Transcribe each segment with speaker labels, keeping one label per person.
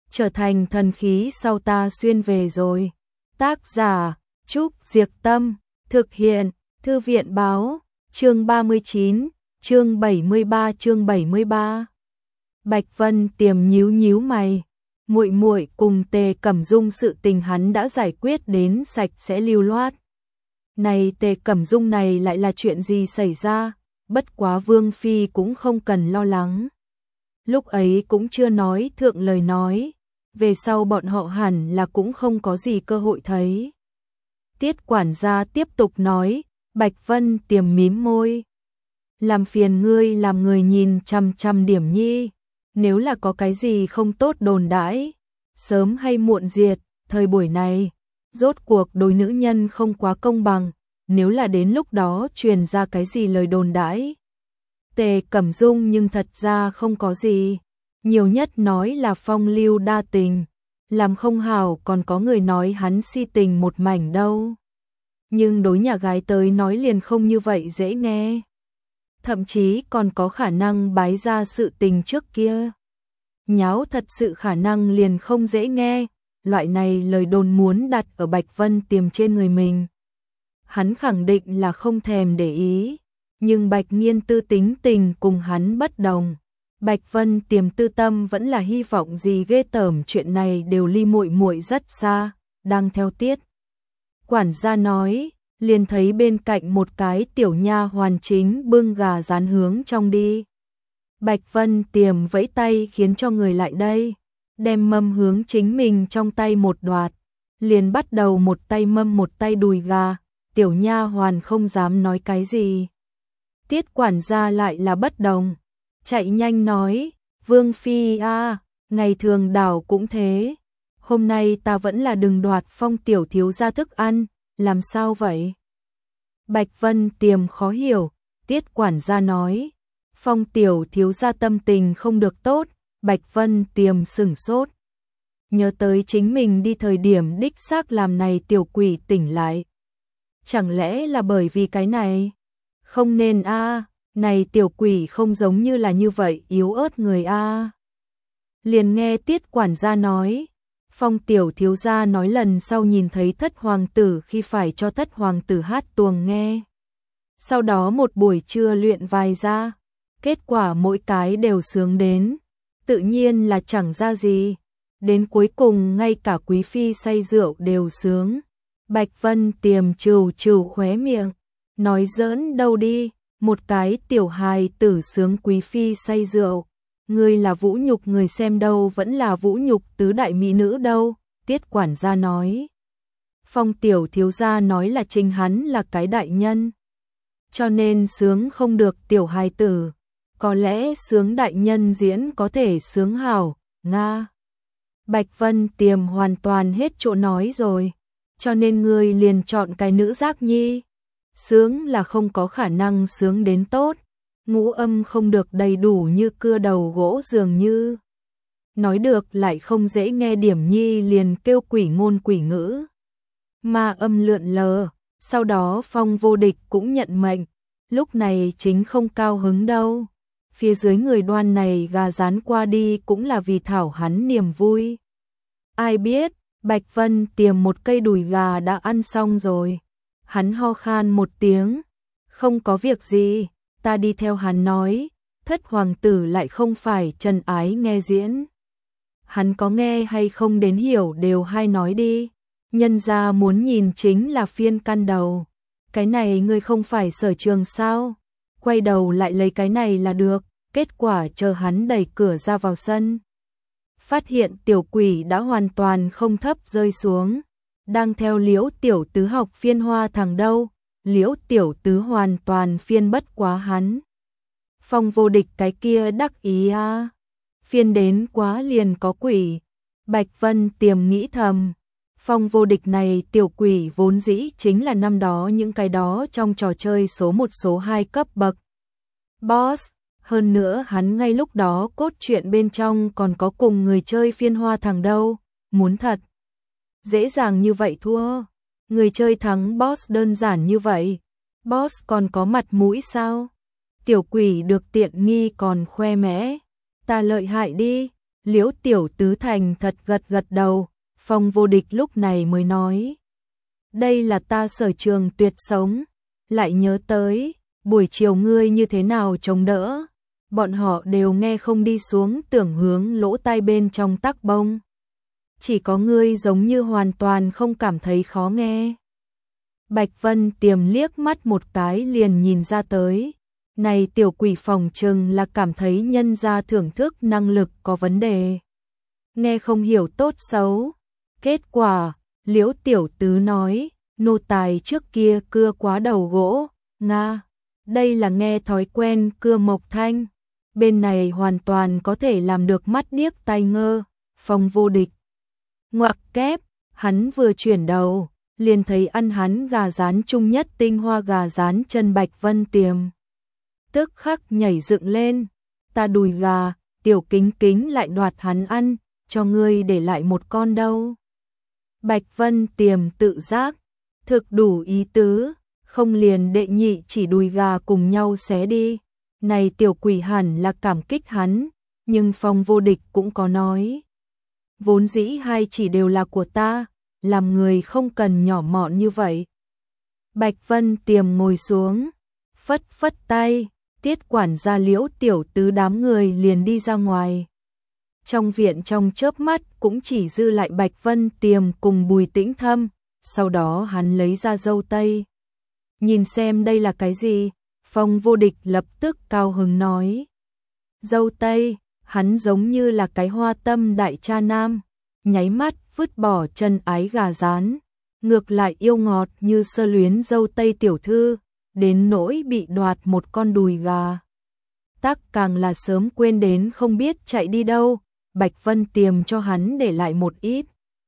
Speaker 1: trở thành thần khí sau ta xuyên về rồi. Tác giả Trúc Diệc Tâm, thực hiện Thư viện Báo, chương 39, chương 73. Bạch Vân Tiềm nhíu nhíu mày, muội cùng Tề Cẩm Dung sự tình hắn đã giải quyết đến sạch sẽ lưu loát. Này Tề Cẩm Dung này lại là chuyện gì xảy ra, bất quá Vương Phi cũng không cần lo lắng. Lúc ấy cũng chưa nói thượng lời nói, về sau bọn họ hẳn là cũng không có gì cơ hội thấy. Tiết quản gia tiếp tục nói, Bạch Vân Tiềm mím môi. Làm phiền ngươi làm người nhìn chằm chằm điểm nhi, nếu là có cái gì không tốt đồn đãi, sớm hay muộn diệt, thời buổi này, rốt cuộc đối nữ nhân không quá công bằng, nếu là đến lúc đó truyền ra cái gì lời đồn đãi. Tề Cẩm Dung nhưng thật ra không có gì, nhiều nhất nói là phong lưu đa tình, làm không hảo còn có người nói hắn si tình một mảnh đâu. Nhưng đối nhà gái tới nói liền không như vậy dễ nghe. Thậm chí còn có khả năng bái ra sự tình trước kia. Nháo thật sự khả năng liền không dễ nghe, loại này lời đồn muốn đặt ở Bạch Vân Tiềm trên người mình. Hắn khẳng định là không thèm để ý, nhưng Bạch Nghiên Tư tính tình cùng hắn bất đồng. Bạch Vân Tiềm tư tâm vẫn là hy vọng gì ghê tởm chuyện này đều ly muội rất xa, đang theo Tiết quản gia nói, liền thấy bên cạnh một cái tiểu nha hoàn chính bưng gà rán hướng trong đi. Bạch Vân Tiềm vẫy tay khiến cho người lại đây, đem mâm hướng chính mình trong tay một đoạt, liền bắt đầu một tay mâm một tay đùi gà, tiểu nha hoàn không dám nói cái gì. Tiết quản gia lại là bất đồng, chạy nhanh nói, Vương Phi a, ngày thường đảo cũng thế, hôm nay ta vẫn là đừng đoạt Phong tiểu thiếu gia thức ăn, làm sao vậy? Bạch Vân Tiềm khó hiểu, Tiết quản gia nói, Phong tiểu thiếu gia tâm tình không được tốt. Bạch Vân Tiềm sửng sốt, nhớ tới chính mình đi thời điểm đích xác làm này tiểu quỷ tỉnh lại. Chẳng lẽ là bởi vì cái này? Không nên a, này tiểu quỷ không giống như là như vậy yếu ớt người a. Liền nghe Tiết quản gia nói, Phong tiểu thiếu gia nói lần sau nhìn thấy thất hoàng tử khi phải cho thất hoàng tử hát tuồng nghe. Sau đó một buổi trưa luyện vài ra, kết quả mỗi cái đều sướng đến, tự nhiên là chẳng ra gì. Đến cuối cùng ngay cả quý phi say rượu đều sướng. Bạch Vân Tiềm trừ khóe miệng, nói giỡn đâu đi, một cái tiểu hài tử sướng quý phi say rượu. Ngươi là vũ nhục người xem đâu vẫn là vũ nhục tứ đại mỹ nữ đâu, Tiết quản gia nói. Phong tiểu thiếu gia nói là chính hắn là cái đại nhân, cho nên sướng không được tiểu hài tử, có lẽ sướng đại nhân diễn có thể sướng hảo, nga. Bạch Vân Tiềm hoàn toàn hết chỗ nói rồi, cho nên ngươi liền chọn cái nữ giác nhi. Sướng là không có khả năng sướng đến tốt, ngũ âm không được đầy đủ như cưa đầu gỗ dường như. Nói được lại không dễ nghe điểm nhi liền kêu quỷ ngôn quỷ ngữ. Ma âm lượn lờ, sau đó Phong Vô Địch cũng nhận mệnh, lúc này chính không cao hứng đâu. Phía dưới người đoan này gà rán qua đi cũng là vì thảo hắn niềm vui. Ai biết, Bạch Vân Tiềm một cây đùi gà đã ăn xong rồi. Hắn ho khan một tiếng, không có việc gì, ta đi theo hắn nói, thất hoàng tử lại không phải trần ái nghe diễn. Hắn có nghe hay không đến hiểu đều hay nói đi, nhân ra muốn nhìn chính là phiên căn đầu. Cái này ngươi không phải sở trường sao, quay đầu lại lấy cái này là được. Kết quả chờ hắn đẩy cửa ra vào sân, phát hiện tiểu quỷ đã hoàn toàn không thấp rơi xuống, đang theo Liễu tiểu tứ học phiên hoa thằng đâu. Liễu tiểu tứ hoàn toàn phiên bất quá hắn. Phong Vô Địch cái kia đắc ý a, phiên đến quá liền có quỷ. Bạch Vân Tiềm nghĩ thầm, Phong Vô Địch này tiểu quỷ vốn dĩ chính là năm đó những cái đó trong trò chơi số 1 số 2 cấp bậc boss. Hơn nữa hắn ngay lúc đó cốt truyện bên trong còn có cùng người chơi phiên hoa thằng đâu, muốn thật dễ dàng như vậy thua. Người chơi thắng boss đơn giản như vậy, boss còn có mặt mũi sao? Tiểu quỷ được tiện nghi còn khoe mẽ, ta lợi hại đi, Liễu tiểu tứ thành thật gật gật đầu, Phong Vô Địch lúc này mới nói. Đây là ta sở trường tuyệt sống, lại nhớ tới, buổi chiều ngươi như thế nào chống đỡ. Bọn họ đều nghe không đi xuống, tưởng hướng lỗ tai bên trong tắc bông. Chỉ có ngươi giống như hoàn toàn không cảm thấy khó nghe. Bạch Vân Tiềm liếc mắt một cái liền nhìn ra tới. Này tiểu quỷ phòng trừng là cảm thấy nhân gia thưởng thức năng lực có vấn đề. Nghe không hiểu tốt xấu. Kết quả, Liễu tiểu tứ nói, nô tài trước kia cưa quá đầu gỗ, Nga. Đây là nghe thói quen cưa mộc thanh. Bên này hoàn toàn có thể làm được mắt điếc tai ngơ. Phong Vô Địch ngoặc kép, hắn vừa chuyển đầu, liền thấy ăn hắn gà rán chung nhất tinh hoa gà rán chân Bạch Vân Tiềm. Tức khắc nhảy dựng lên, ta đùi gà, tiểu kính kính lại đoạt hắn ăn, cho ngươi để lại một con đâu. Bạch Vân Tiềm tự giác, thực đủ ý tứ, không liền đệ nhị chỉ đùi gà cùng nhau xé đi. Này tiểu quỷ hẳn là cảm kích hắn, nhưng Phong Vô Địch cũng có nói. Vốn dĩ hai chỉ đều là của ta, làm người không cần nhỏ mọn như vậy. Bạch Vân Tiềm ngồi xuống, phất phất tay, tiết quản gia Liễu tiểu tứ đám người liền đi ra ngoài. Trong viện trong chớp mắt cũng chỉ dư lại Bạch Vân Tiềm cùng Bùi Tĩnh Thâm, sau đó hắn lấy ra dâu tây. Nhìn xem đây là cái gì? Phong Vô Địch lập tức cao hứng nói. Dâu tây, hắn giống như là cái hoa tâm đại cha nam, nháy mắt vứt bỏ chân ái gà rán, ngược lại yêu ngọt như sơ luyến dâu tây tiểu thư, đến nỗi bị đoạt một con đùi gà. Tắc càng là sớm quên đến không biết chạy đi đâu, Bạch Vân Tiềm cho hắn để lại một ít.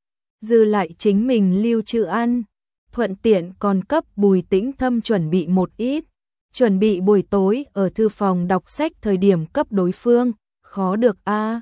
Speaker 1: Dư lại chính mình lưu trữ ăn, thuận tiện còn cấp Bùi Tĩnh Thâm chuẩn bị một ít. Chuẩn bị buổi tối ở thư phòng đọc sách thời điểm cấp đối phương, khó được a.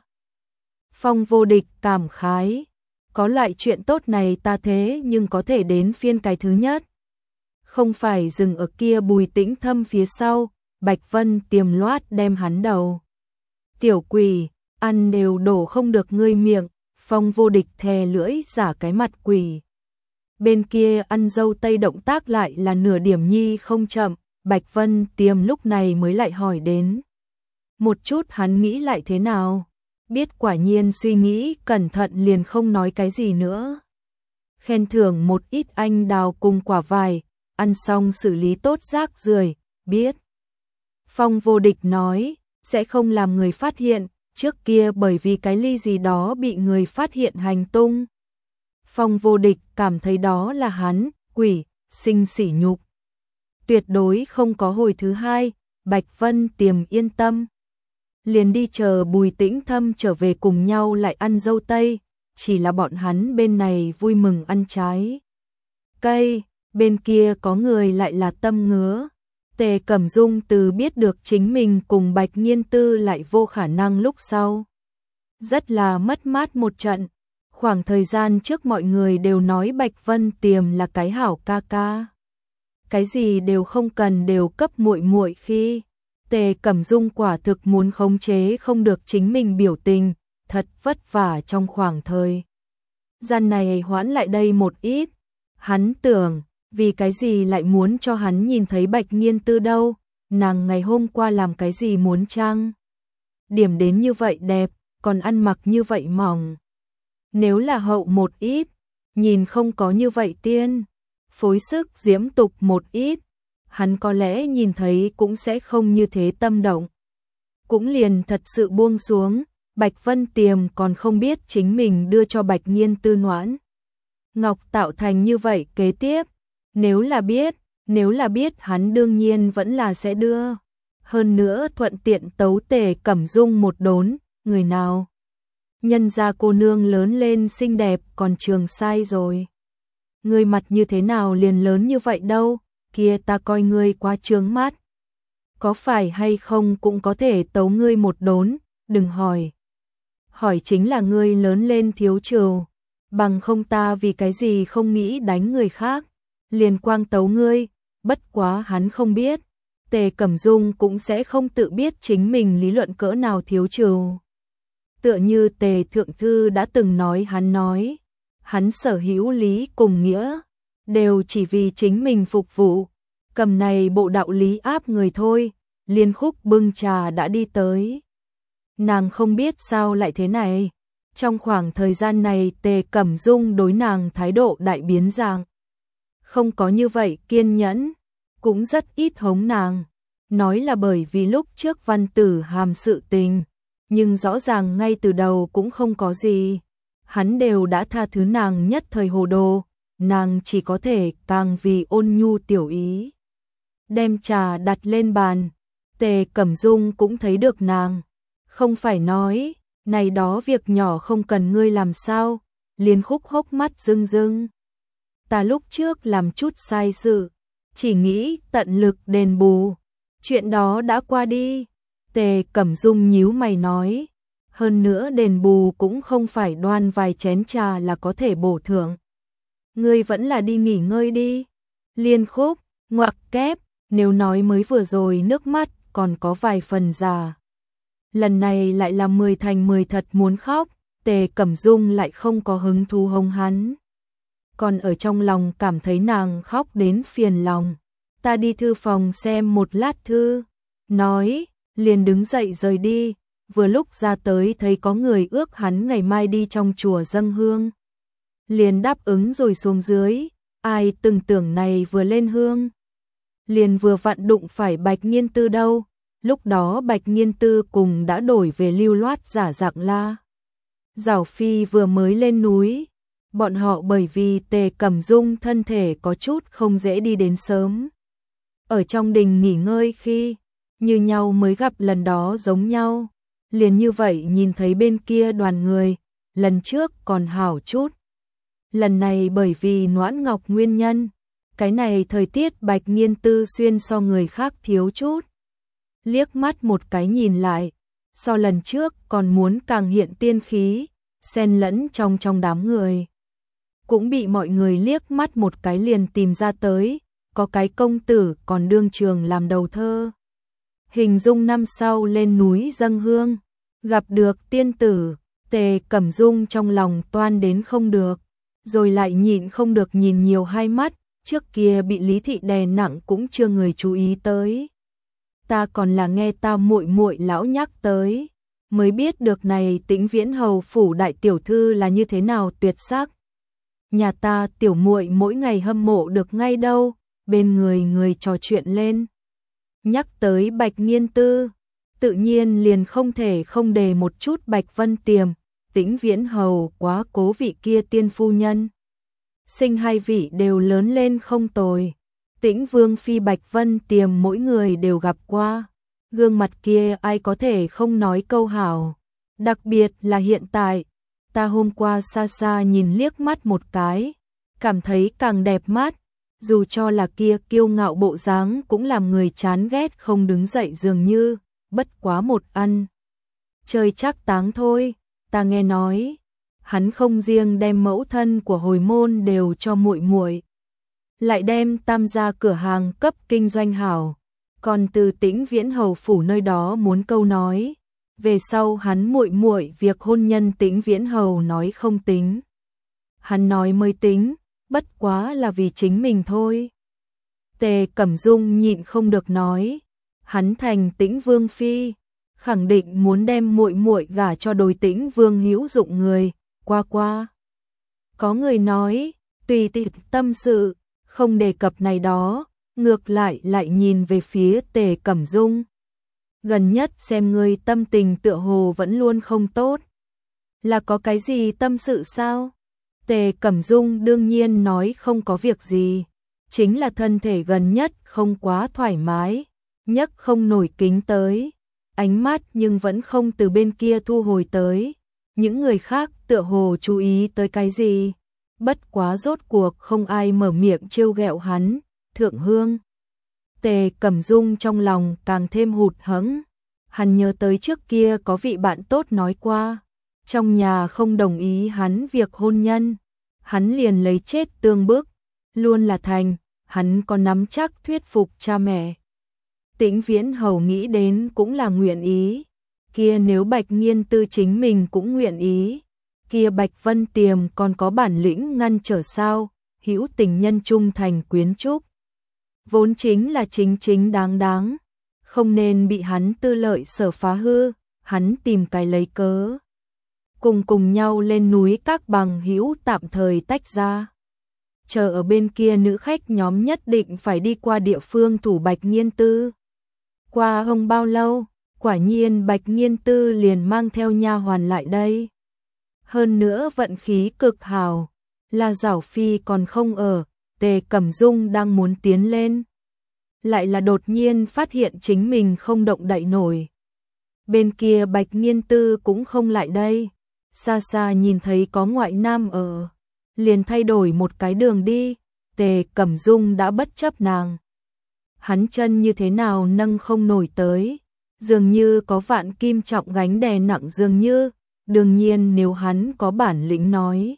Speaker 1: Phong Vô Địch cảm khái, có loại chuyện tốt này ta thế nhưng có thể đến phiên cái thứ nhất. Không phải dừng ở kia Bùi Tĩnh Thâm phía sau, Bạch Vân Tiềm loát đem hắn đầu. Tiểu quỷ, ăn đều đổ không được ngươi miệng, Phong Vô Địch thè lưỡi giả cái mặt quỷ. Bên kia ăn dâu tây động tác lại là nửa điểm nhi không chậm. Bạch Vân Tiềm lúc này mới lại hỏi đến. Một chút hắn nghĩ lại thế nào? Biết quả nhiên suy nghĩ cẩn thận liền không nói cái gì nữa. Khen thưởng một ít anh đào cùng quả vải, ăn xong xử lý tốt rác rưởi, biết. Phong Vô Địch nói, sẽ không làm người phát hiện, trước kia bởi vì cái ly gì đó bị người phát hiện hành tung. Phong Vô Địch cảm thấy đó là hắn, quỷ, sinh sỉ nhục. Tuyệt đối không có hồi thứ hai, Bạch Vân Tiềm yên tâm. Liền đi chờ Bùi Tĩnh Thâm trở về cùng nhau lại ăn dâu tây, chỉ là bọn hắn bên này vui mừng ăn trái cây, bên kia có người lại là tâm ngứa. Tề Cẩm Dung từ biết được chính mình cùng Bạch Nghiên Tư lại vô khả năng lúc sau. Rất là mất mát một trận, khoảng thời gian trước mọi người đều nói Bạch Vân Tiềm là cái hảo ca ca. Cái gì đều không cần đều cấp muội muội khi Tề Cẩm Dung quả thực muốn khống chế không được chính mình biểu tình, thật vất vả trong khoảng thời gian này hoãn lại đây một ít. Hắn tưởng, vì cái gì lại muốn cho hắn nhìn thấy Bạch Nghiên Tư đâu, nàng ngày hôm qua làm cái gì muốn chăng? Điểm đến như vậy đẹp, còn ăn mặc như vậy mỏng. Nếu là hậu một ít, nhìn không có như vậy tiên. Phối sức diễm tục một ít, hắn có lẽ nhìn thấy cũng sẽ không như thế tâm động. Cũng liền thật sự buông xuống, Bạch Vân Tiềm còn không biết chính mình đưa cho Bạch Nghiên Tư noãn ngọc tạo thành như vậy kế tiếp. Nếu là biết hắn đương nhiên vẫn là sẽ đưa. Hơn nữa thuận tiện tấu Tề Cẩm Dung một đốn, người nào? Nhân gia cô nương lớn lên xinh đẹp còn trường sai rồi. Ngươi mặt như thế nào liền lớn như vậy đâu, kia ta coi ngươi quá trướng mắt. Có phải hay không cũng có thể tấu ngươi một đốn, đừng hỏi. Hỏi chính là ngươi lớn lên thiếu trừu, bằng không ta vì cái gì không nghĩ đánh người khác, liền quang tấu ngươi, bất quá hắn không biết. Tề Cẩm Dung cũng sẽ không tự biết chính mình lý luận cỡ nào thiếu trừu. Tựa như Tề Thượng Thư đã từng nói, hắn sở hữu lý cùng nghĩa, đều chỉ vì chính mình phục vụ, cầm này bộ đạo lý áp người thôi. Liên Khúc bưng trà đã đi tới. Nàng không biết sao lại thế này. Trong khoảng thời gian này Tề Cẩm Dung đối nàng thái độ đại biến dạng. Không có như vậy kiên nhẫn, cũng rất ít hống nàng. Nói là bởi vì lúc trước Văn Tử Hàm sự tình, nhưng rõ ràng ngay từ đầu cũng không có gì. Hắn đều đã tha thứ nàng nhất thời hồ đồ, nàng chỉ có thể càng vì ôn nhu tiểu ý. Đem trà đặt lên bàn, Tề Cẩm Dung cũng thấy được nàng. Không phải nói, này đó việc nhỏ không cần ngươi làm sao. Liên Khúc hốc mắt rưng rưng. Ta lúc trước làm chút sai sự, chỉ nghĩ tận lực đền bù. Chuyện đó đã qua đi. Tề Cẩm Dung nhíu mày nói. Hơn nữa đền bù cũng không phải đoan vài chén trà là có thể bổ thưởng. Ngươi vẫn là đi nghỉ ngơi đi. Liên Khúc, ngoặc kép, nếu nói mới vừa rồi nước mắt còn có vài phần già. Lần này lại là 10 thành 10 thật muốn khóc, Tề Cẩm Dung lại không có hứng thú hống hắn. Còn ở trong lòng cảm thấy nàng khóc đến phiền lòng. Ta đi thư phòng xem một lát thư. Nói, liền đứng dậy rời đi. Vừa lúc ra tới thấy có người ước hắn ngày mai đi trong chùa dâng hương. Liền đáp ứng rồi xuống dưới. Ai từng tưởng này vừa lên hương. Liền vừa vặn đụng phải Bạch Nghiên Tư đâu. Lúc đó Bạch Nghiên Tư cùng đã đổi về lưu loát giả dạng La Giảo Phi vừa mới lên núi. Bọn họ bởi vì Tề Cẩm Dung thân thể có chút không dễ đi đến sớm. Ở trong đình nghỉ ngơi khi như nhau mới gặp lần đó giống nhau. Liền như vậy nhìn thấy bên kia đoàn người, lần trước còn hảo chút. Lần này bởi vì Noãn Ngọc nguyên nhân, cái này thời tiết Bạch Nghiên Tư xuyên so người khác thiếu chút. Liếc mắt một cái nhìn lại, so lần trước còn muốn càng hiện tiên khí, xen lẫn trong đám người. Cũng bị mọi người liếc mắt một cái liền tìm ra tới, có cái công tử còn đương trường làm đầu thơ. Hình dung năm sau lên núi dâng hương, gặp được tiên tử, Tề Cẩm Dung trong lòng toan đến không được, rồi lại nhịn không được nhìn nhiều hai mắt, trước kia bị Lý Thị đè nặng cũng chưa người chú ý tới. Ta còn là nghe ta muội muội lão nhắc tới, mới biết được này Tĩnh Viễn hầu phủ đại tiểu thư là như thế nào tuyệt sắc. Nhà ta tiểu muội mỗi ngày hâm mộ được ngay đâu, bên người trò chuyện lên. Nhắc tới Bạch Nghiên Tư, tự nhiên liền không thể không đề một chút Bạch Vân Tiềm, Tĩnh Viễn hầu quá cố vị kia tiên phu nhân. Sinh hai vị đều lớn lên không tồi. Tĩnh Vương phi Bạch Vân Tiềm mỗi người đều gặp qua, gương mặt kia ai có thể không nói câu hảo, đặc biệt là hiện tại, ta hôm qua xa xa nhìn liếc mắt một cái, cảm thấy càng đẹp mắt, dù cho là kia kiêu ngạo bộ dáng cũng làm người chán ghét không đứng dậy dường như, bất quá một ăn. Chơi chắc táng thôi, ta nghe nói, hắn không riêng đem mẫu thân của hồi môn đều cho muội muội, lại đem tam gia cửa hàng cấp kinh doanh hảo, còn từ Tĩnh Viễn hầu phủ nơi đó muốn câu nói, về sau hắn muội muội việc hôn nhân Tĩnh Viễn hầu nói không tính. Hắn nói mới tính, bất quá là vì chính mình thôi. Tề Cẩm Dung nhịn không được nói, hắn thành Tĩnh Vương phi, khẳng định muốn đem muội muội gả cho đối Tĩnh Vương hữu dụng người, qua. Có người nói, tùy tiện tâm sự, không đề cập này đó, ngược lại nhìn về phía Tề Cẩm Dung. Gần nhất xem ngươi tâm tình tựa hồ vẫn luôn không tốt. Là có cái gì tâm sự sao? Tề Cẩm Dung đương nhiên nói không có việc gì. Chính là thân thể gần nhất không quá thoải mái, nhấc không nổi kính tới. Ánh mắt nhưng vẫn không từ bên kia thu hồi tới. Những người khác tựa hồ chú ý tới cái gì? Bất quá rốt cuộc không ai mở miệng trêu ghẹo hắn, thượng hương. Tề Cẩm Dung trong lòng càng thêm hụt hẫng. Hắn nhớ tới trước kia có vị bạn tốt nói qua, trong nhà không đồng ý hắn việc hôn nhân, hắn liền lấy chết tương bức, luôn là thành, hắn có nắm chắc thuyết phục cha mẹ. Tĩnh Viễn hầu nghĩ đến cũng là nguyện ý, kia nếu Bạch Nghiên Tư chính mình cũng nguyện ý, kia Bạch Vân Tiềm còn có bản lĩnh ngăn trở sao, hữu tình nhân trung thành quyến trúc. Vốn chính là chính chính đáng đáng, không nên bị hắn tư lợi sở phá hư, hắn tìm cái lấy cớ. Cùng nhau lên núi các bằng hữu tạm thời tách ra. Chờ ở bên kia nữ khách nhóm nhất định phải đi qua địa phương thủ Bạch Nghiên Tư. Qua không bao lâu, quả nhiên Bạch Nghiên Tư liền mang theo nha hoàn lại đây. Hơn nữa vận khí cực hào, là Giảo Phi còn không ở, Tề Cẩm Dung đang muốn tiến lên. Lại là đột nhiên phát hiện chính mình không động đậy nổi. Bên kia Bạch Nghiên Tư cũng không lại đây, xa xa nhìn thấy có ngoại nam ở, liền thay đổi một cái đường đi, Tề Cẩm Dung đã bất chấp nàng. Hắn chân như thế nào nâng không nổi tới, dường như có vạn kim trọng gánh đè nặng dường như, đương nhiên nếu hắn có bản lĩnh nói,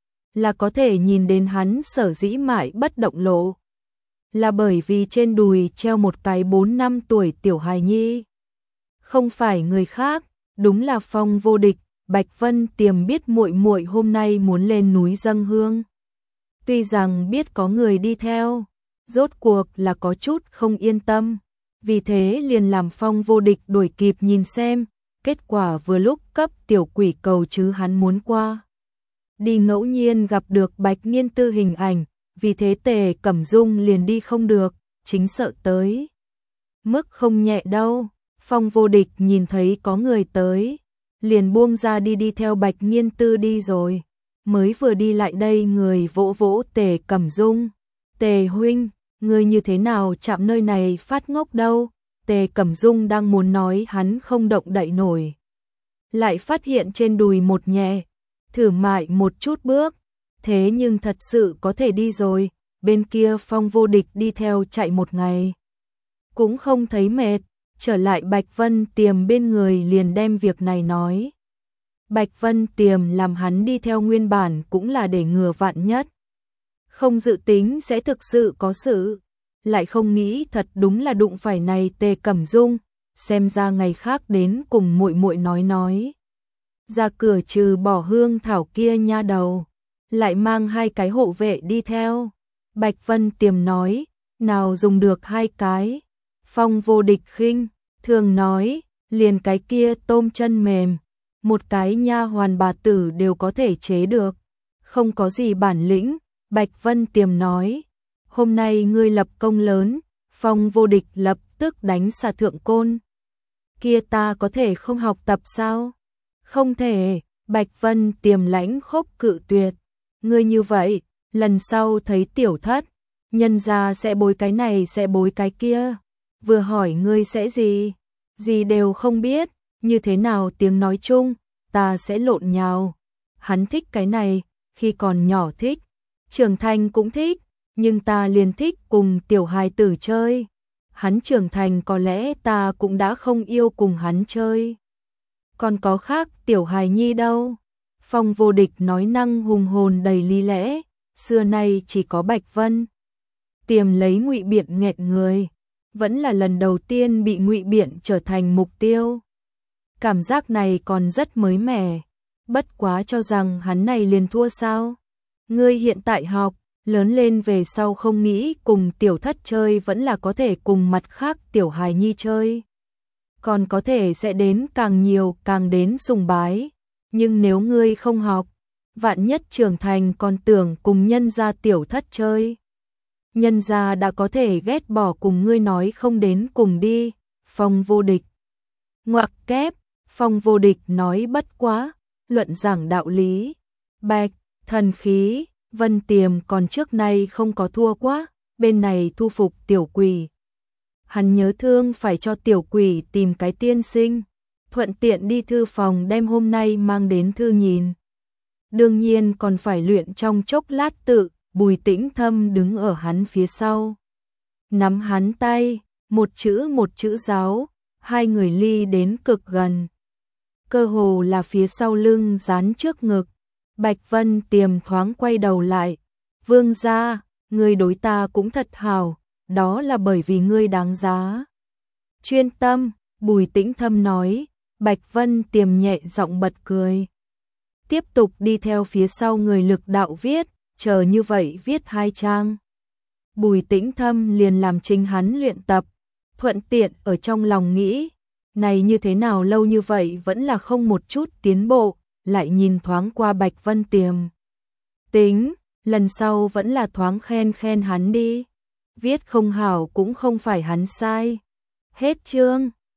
Speaker 1: là có thể nhìn đến hắn sở dĩ mãi bất động lộ. Là bởi vì trên đùi treo một cái 4 năm tuổi tiểu hài nhi. Không phải người khác, đúng là Phong Vô Địch. Bạch Vân Tiềm biết muội muội hôm nay muốn lên núi dâng hương. Tuy rằng biết có người đi theo, rốt cuộc là có chút không yên tâm, vì thế liền làm Phong Vô Địch đuổi kịp nhìn xem, kết quả vừa lúc cấp tiểu quỷ cầu chứ hắn muốn qua. Đi ngẫu nhiên gặp được Bạch Nghiên Tư hình ảnh, vì thế Tề Cẩm Dung liền đi không được, chính sợ tới. Mức không nhẹ đâu, Phong Vô Địch nhìn thấy có người tới, liền buông ra đi theo Bạch Nghiên Tư đi rồi. Mới vừa đi lại đây người vỗ vỗ Tề Cẩm Dung. Tề huynh, người như thế nào chạm nơi này phát ngốc đâu? Tề Cẩm Dung đang muốn nói hắn không động đậy nổi. Lại phát hiện trên đùi một nhẹ, thử mại một chút bước. Thế nhưng thật sự có thể đi rồi, bên kia Phong Vô Địch đi theo chạy một ngày. Cũng không thấy mệt, trở lại Bạch Vân Tiềm bên người liền đem việc này nói. Bạch Vân Tiềm làm hắn đi theo nguyên bản cũng là để ngừa vạn nhất. Không dự tính sẽ thực sự có sự, lại không nghĩ thật đúng là đụng phải này Tề Cẩm Dung, xem ra ngày khác đến cùng muội muội nói. Ra cửa trừ bỏ Hương Thảo kia nha đầu, lại mang 2 cái hộ vệ đi theo. Bạch Vân Tiềm nói, nào dùng được 2 cái. Phong Vô Địch khinh thường nói, liền cái kia tôm chân mềm, một cái nha hoàn bà tử đều có thể chế được, không có gì bản lĩnh. Bạch Vân Tiềm nói, hôm nay ngươi lập công lớn. Phong Vô Địch lập tức đánh xà thượng côn. Kia ta có thể không học tập sao? Không thể. Bạch Vân Tiềm lãnh khốc cự tuyệt. Ngươi như vậy, lần sau thấy tiểu thất, nhân gia sẽ bối cái này sẽ bối cái kia. Vừa hỏi ngươi sẽ gì? Gì đều không biết, như thế nào tiếng nói chung, ta sẽ lộn nhào. Hắn thích cái này, khi còn nhỏ thích, trưởng thành cũng thích, nhưng ta liền thích cùng tiểu hài tử chơi. Hắn trưởng thành có lẽ ta cũng đã không yêu cùng hắn chơi. Còn có khác tiểu hài nhi đâu? Phong Vô Địch nói năng hùng hồn đầy lý lẽ, xưa nay chỉ có Bạch Vân Tiềm lấy ngụy biện nghẹt người, vẫn là lần đầu tiên bị ngụy biện trở thành mục tiêu. Cảm giác này còn rất mới mẻ, bất quá cho rằng hắn này liền thua sao? Ngươi hiện tại học, lớn lên về sau không nghĩ cùng tiểu thất chơi vẫn là có thể cùng mặt khác tiểu hài nhi chơi. Còn có thể sẽ đến càng nhiều càng đến sùng bái. Nhưng nếu ngươi không học, vạn nhất trưởng thành còn tưởng cùng nhân gia tiểu thất chơi. Nhân gia đã có thể ghét bỏ cùng ngươi nói không đến cùng đi. Phong Vô Địch ngoặc kép. Phong Vô Địch nói bất quá, luận giảng đạo lý. Bạch, thần khí, Vân Tiềm còn trước nay không có thua quá, bên này thu phục tiểu quỷ. Hắn nhớ thương phải cho tiểu quỷ tìm cái tiên sinh, thuận tiện đi thư phòng đem hôm nay mang đến thư nhìn. Đương nhiên còn phải luyện trong chốc lát tự, Bùi Tĩnh Thâm đứng ở hắn phía sau. Nắm hắn tay, một chữ giáo, 2 người ly đến cực gần. Cơ hồ là phía sau lưng dán trước ngực. Bạch Vân Tiềm thoáng quay đầu lại. Vương gia, ngươi đối ta cũng thật hảo, đó là bởi vì ngươi đáng giá. Chuyên tâm, Bùi Tĩnh Thâm nói. Bạch Vân Tiềm nhẹ giọng bật cười. Tiếp tục đi theo phía sau người lực đạo viết, chờ như vậy viết 2 trang. Bùi Tĩnh Thâm liền làm chính hắn luyện tập, thuận tiện ở trong lòng nghĩ, này như thế nào lâu như vậy vẫn là không một chút tiến bộ, lại nhìn thoáng qua Bạch Vân Tiềm. Tính, lần sau vẫn là thoáng khen khen hắn đi, viết không hảo cũng không phải hắn sai. Hết chương.